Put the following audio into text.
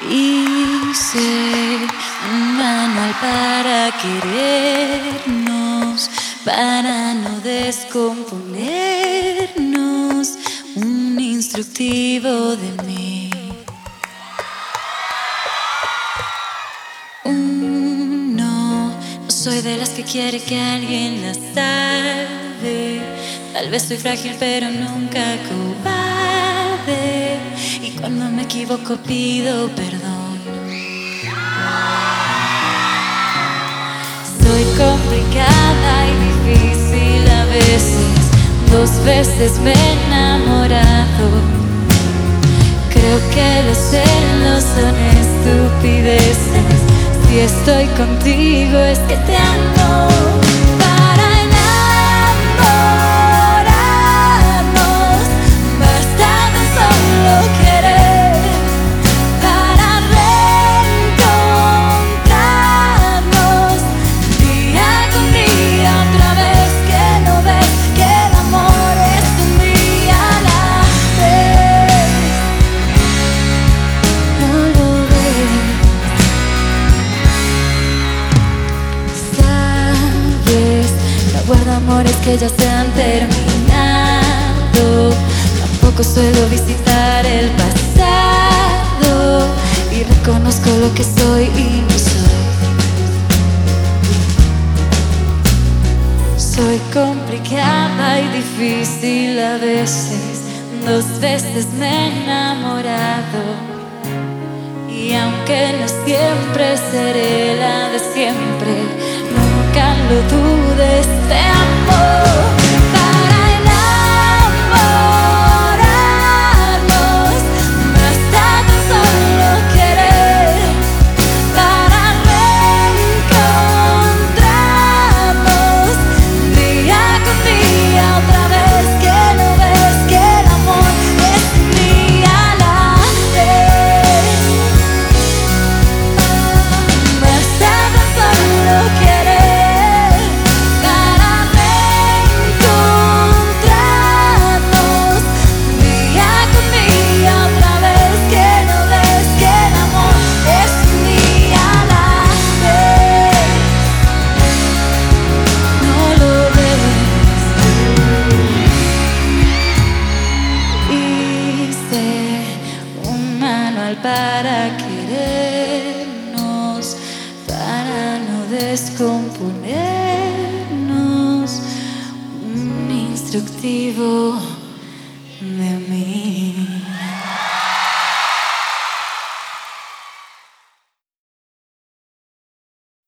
Hice un manual para querernos, para no descomponernos, un instructivo de mí. No soy de las que quiere que alguien la salve. Tal vez soy frágil pero nunca cobarde, y cuando me equivoco pido perdón. Soy complicada y difícil a veces, 2 veces me he enamorado. Creo que los celos son estupideces, si estoy contigo es que te amo. Para enamorarnos basta tan solo querer, para reencontrarnos día con día otra vez. Que no ves que el amor es un día a la vez. No lo ves. Sabes, no guardo amores que ya se han terminado. Tampoco suelo visitar el pasado, y reconozco lo que soy y no soy. Soy complicada y difícil a veces, 2 veces me he enamorado, y aunque no siempre seré la de siempre, nunca lo dudes, te amo. Para enamorarnos basta tan solo querer, para reencontrarnos día con día otra vez. Que no ves que el amor es un día a la vez. Basta tan solo querer, para reencontrarnos día con día otra vez. Que no ves que el amor es un día a la vez. No lo ves. Hice un manual para querernos, para no descomponernos, un instructivo de mí.